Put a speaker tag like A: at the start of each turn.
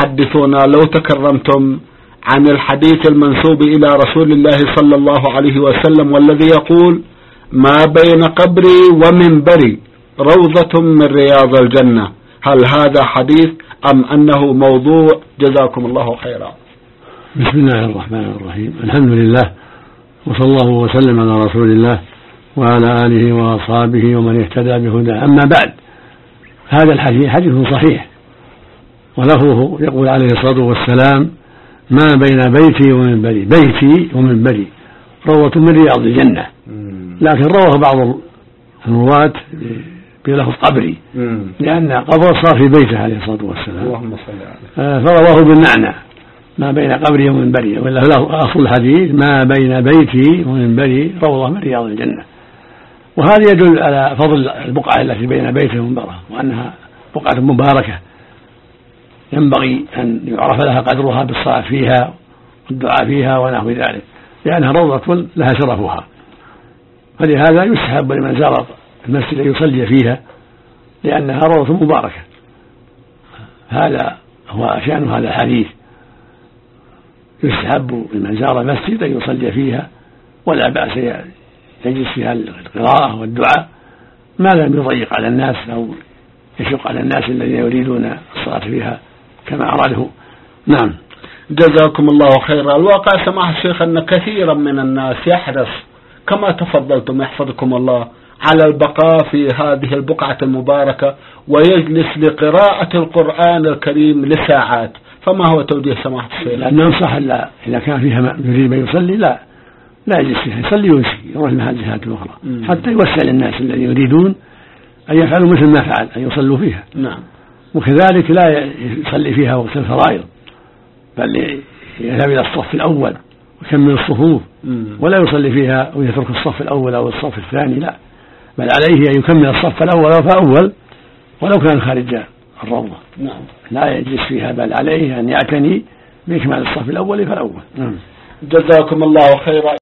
A: تحدثونا لو تكرمتم عن الحديث المنسوب إلى رسول الله صلى الله عليه وسلم والذي يقول: ما بين قبري ومنبري روضة من رياض الجنة. هل هذا حديث أم أنه موضوع؟ جزاكم الله خيرا.
B: بسم الله الرحمن الرحيم. الحمد لله، وصلى الله وسلم على رسول الله وعلى آله وأصحابه ومن اهتدى بهداه. أما بعد، هذا الحديث حديث صحيح، ولفظه يقول عليه الصلاة والسلام: ما بين بيتي ومنبري روضة من رياض الجنة. لكن رواه بعض الرواة بلفظ قبري، لأن قبر صار في بيته عليه الصلاة والسلام، فرواه بالمعنى ما بين قبري ومنبري، ولا أصل الحديث ما بين بيتي ومنبري روضة من رياض الجنة. وهذا يدل على فضل البقعة التي بين بيته ومنبره، وأنها بقعة مباركة ينبغي أن يعرف لها قدرها بالصلاة فيها والدعاء فيها ونحو ذلك، لأنها روضة لها شرفها. فلهذا يسحب لمن زار المسجد أن يصلي فيها، لأنها روضة مباركة. هذا هو شأن هذا الحديث، يسحب لمن زار المسجد أن يصلي فيها، ولا بأس يجلس فيها القراءة والدعاء، ما لم يضيق على الناس أو يشق على الناس الذين يريدون الصلاة فيها كما أراده. نعم.
A: جزاكم الله خيرا. الواقع سماحة الشيخ أن كثيرا من الناس يحرص كما تفضلتم يحفظكم الله على البقاء في هذه البقعة المباركة، ويجلس لقراءة القرآن الكريم لساعات، فما هو توجيه سماحة الشيخ؟
B: لأن ينصح إذا كان فيها يريد من يصلي لا يجلس فيها، يصلي ويمشي يروح لها الجهات الأخرى، حتى يوسع للناس الذين يريدون أن يفعلوا مثل ما فعل، أن يصلوا فيها.
A: نعم.
B: وكذلك لا يصلي فيها وقت الفرائض، بل يذهب إلى الصف الأول ويكمل الصفوف، ولا يصلي فيها ويترك الصف الأول أو الصف الثاني، لا، بل عليه أن يكمل الصف الأول أو فأول ولو كان خارج الروضة.
A: نعم.
B: لا يجلس فيها، بل عليه أن يعتني بإكمال الصف الأول فالأول.
A: جزاكم الله خيرا.